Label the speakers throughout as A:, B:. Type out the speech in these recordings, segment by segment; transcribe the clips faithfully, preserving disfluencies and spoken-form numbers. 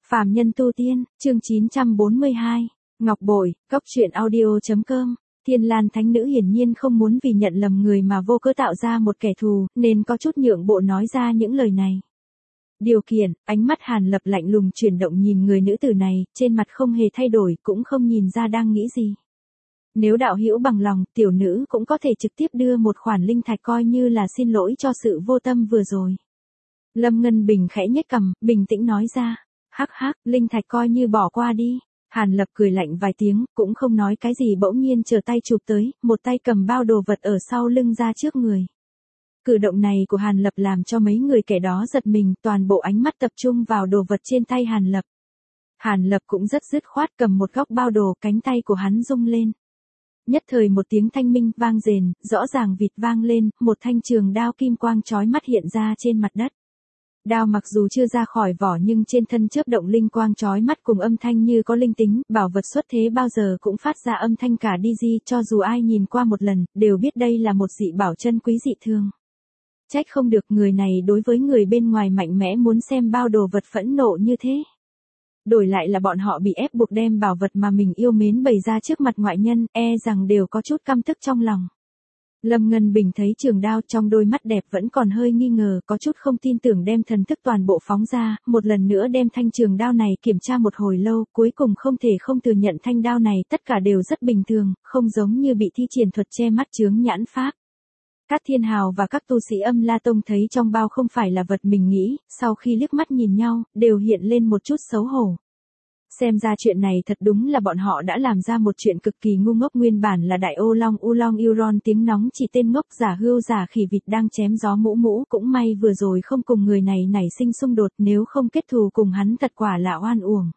A: Phàm nhân tu tiên, chương chín trăm bốn mươi hai. Ngọc Bội, Cốc truyện audio chấm com. Thiên Lan Thánh Nữ hiển nhiên không muốn vì nhận lầm người mà vô cớ tạo ra một kẻ thù, nên có chút nhượng bộ nói ra những lời này. Điều kiện, ánh mắt Hàn Lập lạnh lùng chuyển động nhìn người nữ tử này, trên mặt không hề thay đổi, cũng không nhìn ra đang nghĩ gì. Nếu đạo hữu bằng lòng, tiểu nữ cũng có thể trực tiếp đưa một khoản linh thạch coi như là xin lỗi cho sự vô tâm vừa rồi. Lâm Ngân Bình khẽ nhếch cằm, bình tĩnh nói ra. Hắc hắc, linh thạch coi như bỏ qua đi. Hàn Lập cười lạnh vài tiếng, cũng không nói cái gì, bỗng nhiên trở tay chụp tới, một tay cầm bao đồ vật ở sau lưng ra trước người. Cử động này của Hàn Lập làm cho mấy người kẻ đó giật mình, toàn bộ ánh mắt tập trung vào đồ vật trên tay Hàn Lập. Hàn Lập cũng rất dứt khoát cầm một góc bao đồ, cánh tay của hắn rung lên. Nhất thời một tiếng thanh minh vang rền, rõ ràng vịt vang lên, một thanh trường đao kim quang chói mắt hiện ra trên mặt đất. Đao mặc dù chưa ra khỏi vỏ nhưng trên thân chớp động linh quang chói mắt cùng âm thanh như có linh tính, bảo vật xuất thế bao giờ cũng phát ra âm thanh cả đi di, cho dù ai nhìn qua một lần, đều biết đây là một dị bảo chân quý dị thương. Trách không được người này đối với người bên ngoài mạnh mẽ muốn xem bao đồ vật phẫn nộ như thế. Đổi lại là bọn họ bị ép buộc đem bảo vật mà mình yêu mến bày ra trước mặt ngoại nhân, e rằng đều có chút căm tức trong lòng. Lâm Ngân Bình thấy trường đao trong đôi mắt đẹp vẫn còn hơi nghi ngờ, có chút không tin tưởng đem thần thức toàn bộ phóng ra, một lần nữa đem thanh trường đao này kiểm tra một hồi lâu, cuối cùng không thể không thừa nhận thanh đao này tất cả đều rất bình thường, không giống như bị thi triển thuật che mắt chướng nhãn pháp. Các thiên hào và các tu sĩ Âm La Tông thấy trong bao không phải là vật mình nghĩ, sau khi liếc mắt nhìn nhau, đều hiện lên một chút xấu hổ. Xem ra chuyện này thật đúng là bọn họ đã làm ra một chuyện cực kỳ ngu ngốc, nguyên bản là đại ô long u long yêu ron tiếng nóng chỉ tên ngốc giả hươu giả khỉ vịt đang chém gió mũ mũ, cũng may vừa rồi không cùng người này nảy sinh xung đột, nếu không kết thù cùng hắn thật quả là oan uổng.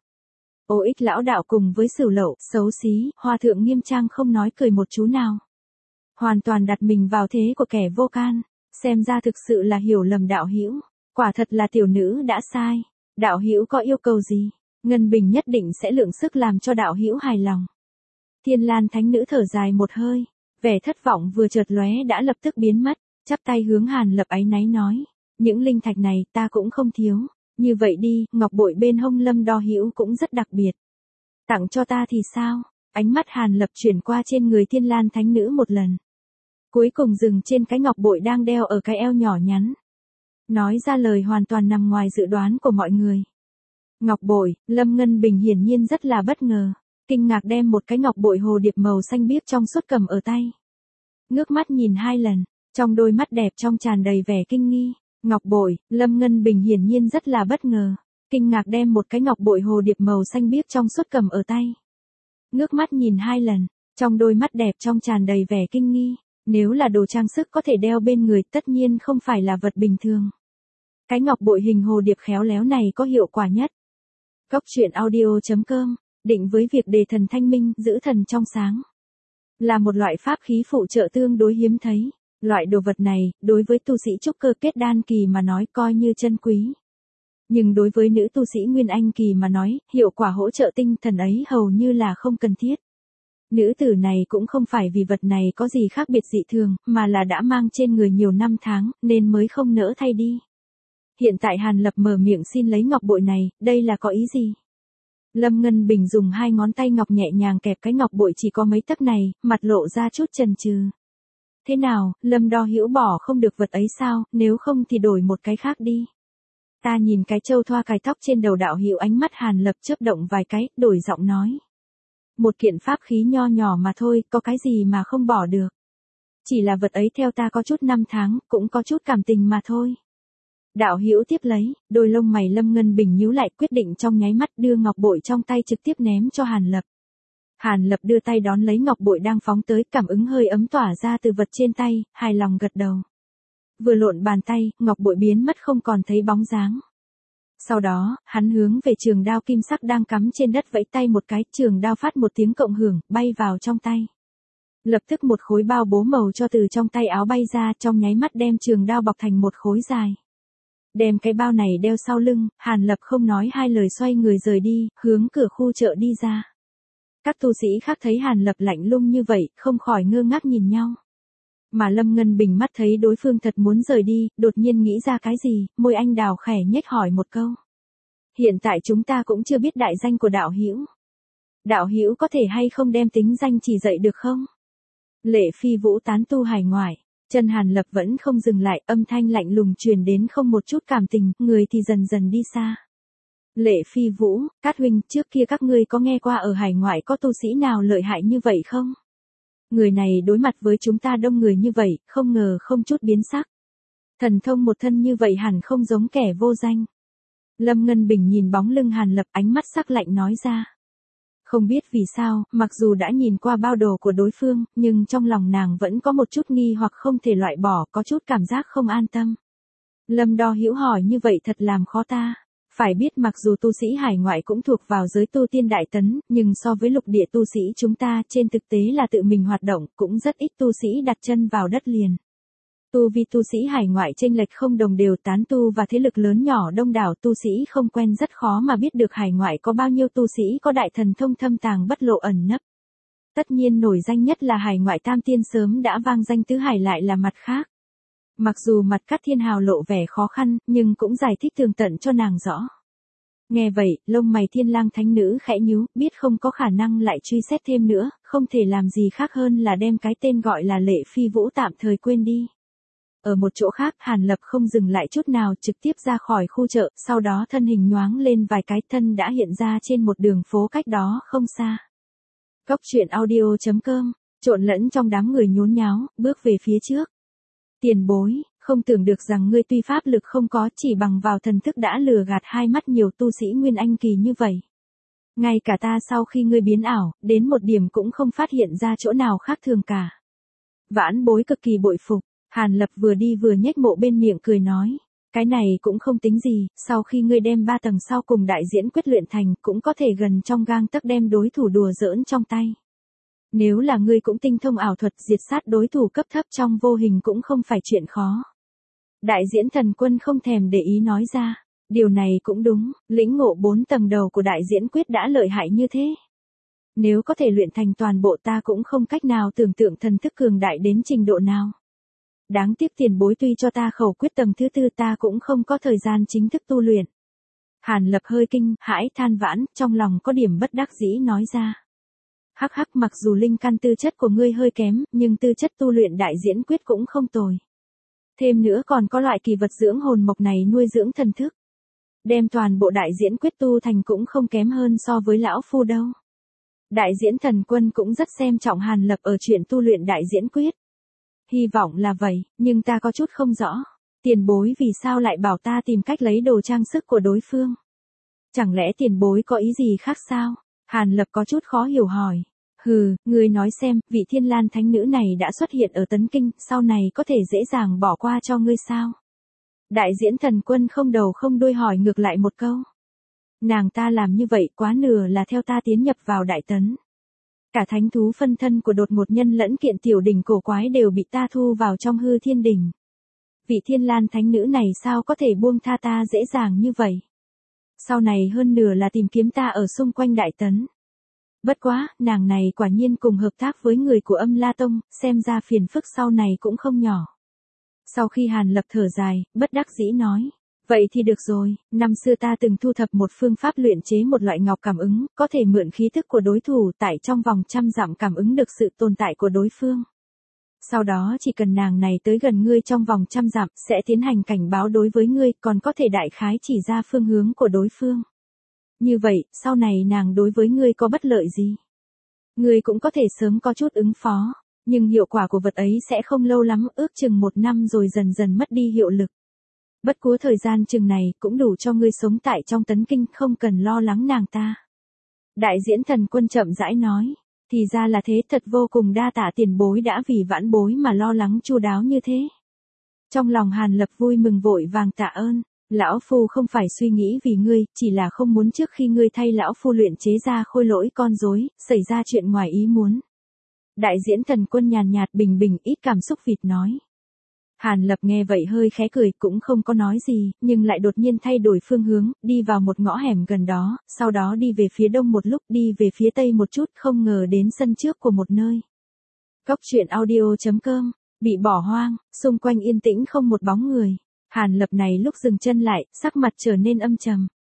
A: Ô ích lão đạo cùng với Sửu Lậu, xấu xí, Hòa thượng Nghiêm Trang không nói cười một chú nào. Hoàn toàn đặt mình vào thế của kẻ vô can, xem ra thực sự là hiểu lầm đạo hữu, quả thật là tiểu nữ đã sai. Đạo hữu có yêu cầu gì? Ngân Bình nhất định sẽ lượng sức làm cho đạo hữu hài lòng. Thiên Lan Thánh Nữ thở dài một hơi, vẻ thất vọng vừa chợt lóe đã lập tức biến mất, chắp tay hướng Hàn Lập áy náy nói, những linh thạch này ta cũng không thiếu, như vậy đi, ngọc bội bên hông Lâm đo hữu cũng rất đặc biệt. Tặng cho ta thì sao? Ánh mắt Hàn Lập chuyển qua trên người Thiên Lan Thánh Nữ một lần. Cuối cùng dừng trên cái ngọc bội đang đeo ở cái eo nhỏ nhắn. Nói ra lời hoàn toàn nằm ngoài dự đoán của mọi người. Ngọc bội, Lâm Ngân Bình hiển nhiên rất là bất ngờ, kinh ngạc đem một cái ngọc bội hồ điệp màu xanh biếc trong suốt cầm ở tay. Ngước mắt nhìn hai lần, trong đôi mắt đẹp trong tràn đầy vẻ kinh nghi. Ngọc bội, Lâm Ngân Bình hiển nhiên rất là bất ngờ, kinh ngạc đem một cái ngọc bội hồ điệp màu xanh biếc trong suốt cầm ở tay. Ngước mắt nhìn hai lần, trong đôi mắt đẹp trong tràn đầy vẻ kinh nghi. Nếu là đồ trang sức có thể đeo bên người tất nhiên không phải là vật bình thường. Cái ngọc bội hình hồ điệp khéo léo này có hiệu quả nhất. Cốc truyện audio chấm com, định với việc đề thần thanh minh, giữ thần trong sáng. Là một loại pháp khí phụ trợ tương đối hiếm thấy. Loại đồ vật này, đối với tu sĩ trúc cơ kết đan kỳ mà nói coi như chân quý. Nhưng đối với nữ tu sĩ nguyên anh kỳ mà nói, hiệu quả hỗ trợ tinh thần ấy hầu như là không cần thiết. Nữ tử này cũng không phải vì vật này có gì khác biệt dị thường, mà là đã mang trên người nhiều năm tháng, nên mới không nỡ thay đi. Hiện tại Hàn Lập mở miệng xin lấy ngọc bội này, đây là có ý gì? Lâm Ngân Bình dùng hai ngón tay ngọc nhẹ nhàng kẹp cái ngọc bội chỉ có mấy tấc này, mặt lộ ra chút chần chừ. Thế nào, Lâm đo hữu bỏ không được vật ấy sao, nếu không thì đổi một cái khác đi. Ta nhìn cái châu thoa cài tóc trên đầu đạo hữu, ánh mắt Hàn Lập chớp động vài cái, đổi giọng nói. Một kiện pháp khí nho nhỏ mà thôi, có cái gì mà không bỏ được. Chỉ là vật ấy theo ta có chút năm tháng, cũng có chút cảm tình mà thôi. Đạo hữu tiếp lấy, đôi lông mày Lâm Ngân Bình nhíu lại, quyết định trong nháy mắt đưa ngọc bội trong tay trực tiếp ném cho Hàn Lập. Hàn Lập đưa tay đón lấy ngọc bội đang phóng tới, cảm ứng hơi ấm tỏa ra từ vật trên tay, hài lòng gật đầu. Vừa lộn bàn tay, ngọc bội biến mất không còn thấy bóng dáng. Sau đó, hắn hướng về trường đao kim sắc đang cắm trên đất vẫy tay một cái, trường đao phát một tiếng cộng hưởng, bay vào trong tay. Lập tức một khối bao bố màu cho từ trong tay áo bay ra, trong nháy mắt đem trường đao bọc thành một khối dài. Đem cái bao này đeo sau lưng, Hàn Lập không nói hai lời xoay người rời đi, hướng cửa khu chợ đi ra. Các tu sĩ khác thấy Hàn Lập lạnh lùng như vậy, không khỏi ngơ ngác nhìn nhau. Mà Lâm Ngân Bình mắt thấy đối phương thật muốn rời đi, đột nhiên nghĩ ra cái gì, môi anh đào khẽ nhếch hỏi một câu. Hiện tại chúng ta cũng chưa biết đại danh của đạo hữu. Đạo hữu có thể hay không đem tính danh chỉ dạy được không? Lệ Phi Vũ tán tu hải ngoại. Chân Hàn Lập vẫn không dừng lại, âm thanh lạnh lùng truyền đến không một chút cảm tình, người thì dần dần đi xa. Lệ Phi Vũ, Cát huynh, trước kia các ngươi có nghe qua ở hải ngoại có tu sĩ nào lợi hại như vậy không? Người này đối mặt với chúng ta đông người như vậy, không ngờ không chút biến sắc. Thần thông một thân như vậy hẳn không giống kẻ vô danh. Lâm Ngân Bình nhìn bóng lưng Hàn Lập, ánh mắt sắc lạnh nói ra. Không biết vì sao, mặc dù đã nhìn qua bao đồ của đối phương, nhưng trong lòng nàng vẫn có một chút nghi hoặc không thể loại bỏ, có chút cảm giác không an tâm. Lâm Đo Hữu hỏi như vậy thật làm khó ta. Phải biết mặc dù tu sĩ hải ngoại cũng thuộc vào giới tu tiên đại tấn, nhưng so với lục địa tu sĩ chúng ta trên thực tế là tự mình hoạt động, cũng rất ít tu sĩ đặt chân vào đất liền. Tu vi tu sĩ hải ngoại chênh lệch không đồng đều, tán tu và thế lực lớn nhỏ đông đảo, tu sĩ không quen rất khó mà biết được hải ngoại có bao nhiêu tu sĩ có đại thần thông thâm tàng bất lộ ẩn nấp. Tất nhiên nổi danh nhất là hải ngoại tam tiên sớm đã vang danh tứ hải lại là mặt khác. Mặc dù mặt Cát Thiên Hào lộ vẻ khó khăn, nhưng cũng giải thích tường tận cho nàng rõ. Nghe vậy, lông mày Thiên Lang thánh nữ khẽ nhíu, biết không có khả năng lại truy xét thêm nữa, không thể làm gì khác hơn là đem cái tên gọi là Lệ Phi Vũ tạm thời quên đi. Ở một chỗ khác, Hàn Lập không dừng lại chút nào, trực tiếp ra khỏi khu chợ, sau đó thân hình nhoáng lên vài cái, thân đã hiện ra trên một đường phố cách đó không xa. Cốc truyện audio chấm com, trộn lẫn trong đám người nhốn nháo, bước về phía trước. Tiền bối, không tưởng được rằng ngươi tuy pháp lực không có, chỉ bằng vào thần thức đã lừa gạt hai mắt nhiều tu sĩ Nguyên Anh kỳ như vậy. Ngay cả ta sau khi ngươi biến ảo, đến một điểm cũng không phát hiện ra chỗ nào khác thường cả. Vãn bối cực kỳ bội phục. Hàn Lập vừa đi vừa nhếch mộ bên miệng cười nói, cái này cũng không tính gì, sau khi ngươi đem ba tầng sau cùng đại diễn quyết luyện thành, cũng có thể gần trong gang tấc đem đối thủ đùa giỡn trong tay. Nếu là ngươi cũng tinh thông ảo thuật, diệt sát đối thủ cấp thấp trong vô hình cũng không phải chuyện khó. Đại diễn thần quân không thèm để ý nói ra, điều này cũng đúng, lĩnh ngộ bốn tầng đầu của đại diễn quyết đã lợi hại như thế. Nếu có thể luyện thành toàn bộ, ta cũng không cách nào tưởng tượng thần thức cường đại đến trình độ nào. Đáng tiếc tiền bối tuy cho ta khẩu quyết tầng thứ tư, ta cũng không có thời gian chính thức tu luyện. Hàn Lập hơi kinh hãi than vãn, trong lòng có điểm bất đắc dĩ nói ra. Hắc hắc, mặc dù linh căn tư chất của ngươi hơi kém, nhưng tư chất tu luyện đại diễn quyết cũng không tồi. Thêm nữa còn có loại kỳ vật dưỡng hồn mộc này nuôi dưỡng thần thức. Đem toàn bộ đại diễn quyết tu thành cũng không kém hơn so với lão phu đâu. Đại diễn thần quân cũng rất xem trọng Hàn Lập ở chuyện tu luyện đại diễn quyết. Hy vọng là vậy, nhưng ta có chút không rõ. Tiền bối vì sao lại bảo ta tìm cách lấy đồ trang sức của đối phương? Chẳng lẽ tiền bối có ý gì khác sao? Hàn Lập có chút khó hiểu hỏi. Hừ, ngươi nói xem, vị Thiên Lan thánh nữ này đã xuất hiện ở Tấn Kinh, sau này có thể dễ dàng bỏ qua cho ngươi sao? Đại diễn thần quân không đầu không đuôi hỏi ngược lại một câu. Nàng ta làm như vậy quá nửa là theo ta tiến nhập vào Đại Tấn. Cả thánh thú phân thân của đột ngột nhân lẫn kiện tiểu đỉnh cổ quái đều bị ta thu vào trong hư thiên đỉnh. Vị Thiên Lan thánh nữ này sao có thể buông tha ta dễ dàng như vậy? Sau này hơn nửa là tìm kiếm ta ở xung quanh Đại Tấn. Bất quá, nàng này quả nhiên cùng hợp tác với người của Âm La Tông, xem ra phiền phức sau này cũng không nhỏ. Sau khi Hàn Lập thở dài, bất đắc dĩ nói. Vậy thì được rồi, năm xưa ta từng thu thập một phương pháp luyện chế một loại ngọc cảm ứng, có thể mượn khí thức của đối thủ tại trong vòng trăm dặm cảm ứng được sự tồn tại của đối phương. Sau đó chỉ cần nàng này tới gần ngươi trong vòng trăm dặm, sẽ tiến hành cảnh báo đối với ngươi, còn có thể đại khái chỉ ra phương hướng của đối phương. Như vậy, sau này nàng đối với ngươi có bất lợi gì? Ngươi cũng có thể sớm có chút ứng phó, nhưng hiệu quả của vật ấy sẽ không lâu lắm, ước chừng một năm rồi dần dần mất đi hiệu lực. Bất quá thời gian chừng này cũng đủ cho ngươi sống tại trong Tấn Kinh, không cần lo lắng nàng ta. Đại diễn thần quân chậm rãi nói, thì ra là thế, thật vô cùng đa tạ tiền bối đã vì vãn bối mà lo lắng chu đáo như thế. Trong lòng Hàn Lập vui mừng vội vàng tạ ơn, lão phu không phải suy nghĩ vì ngươi, chỉ là không muốn trước khi ngươi thay lão phu luyện chế ra khôi lỗi con rối, xảy ra chuyện ngoài ý muốn. Đại diễn thần quân nhàn nhạt bình bình ít cảm xúc vịt nói. Hàn Lập nghe vậy hơi khẽ cười, cũng không có nói gì, nhưng lại đột nhiên thay đổi phương hướng, đi vào một ngõ hẻm gần đó, sau đó đi về phía đông một lúc, đi về phía tây một chút, không ngờ đến sân trước của một nơi. Cốc truyện audio chấm com, bị bỏ hoang, xung quanh yên tĩnh không một bóng người. Hàn Lập này lúc dừng chân lại, sắc mặt trở nên âm trầm.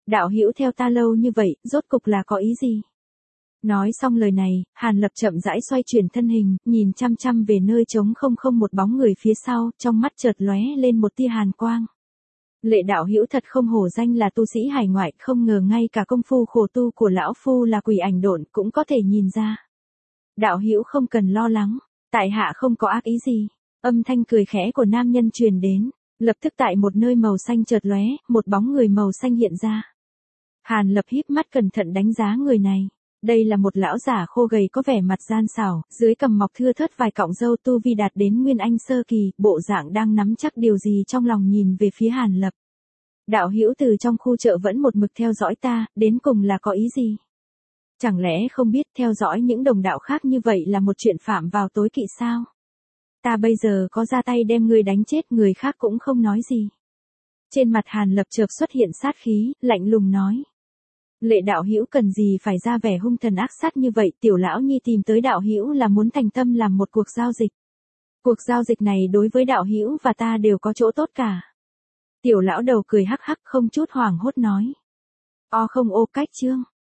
A: Đạo hữu theo ta lâu như vậy, rốt cục là có ý gì? Nói xong lời này, Hàn Lập chậm rãi xoay chuyển thân hình, nhìn chăm chăm về nơi trống không không một bóng người phía sau, trong mắt chợt lóe lên một tia hàn quang. Lệ đạo hữu thật không hổ danh là tu sĩ hải ngoại, không ngờ ngay cả công phu khổ tu của lão phu là quỷ ảnh độn cũng có thể nhìn ra. Đạo hữu không cần lo lắng, tại hạ không có ác ý gì. Âm thanh cười khẽ của nam nhân truyền đến, lập tức tại một nơi màu xanh chợt lóe, một bóng người màu xanh hiện ra. Hàn Lập híp mắt cẩn thận đánh giá người này. Đây là một lão giả khô gầy có vẻ mặt gian xảo, dưới cằm mọc thưa thớt vài cọng râu, tu vi đạt đến nguyên anh sơ kỳ, bộ dạng đang nắm chắc điều gì trong lòng, nhìn về phía Hàn Lập. Đạo hữu từ trong khu chợ vẫn một mực theo dõi ta, đến cùng là có ý gì? Chẳng lẽ không biết theo dõi những đồng đạo khác như vậy là một chuyện phạm vào tối kỵ sao? Ta bây giờ có ra tay đem ngươi đánh chết, người khác cũng không nói gì. Trên mặt Hàn Lập chợt xuất hiện sát khí, lạnh lùng nói. Lệ đạo hữu cần gì phải ra vẻ hung thần ác sát như vậy, tiểu lão nhi tìm tới đạo hữu là muốn thành tâm làm một cuộc giao dịch. Cuộc giao dịch này đối với đạo hữu và ta đều có chỗ tốt cả. Tiểu lão đầu cười hắc hắc không chút hoảng hốt nói. O không ô cách chương.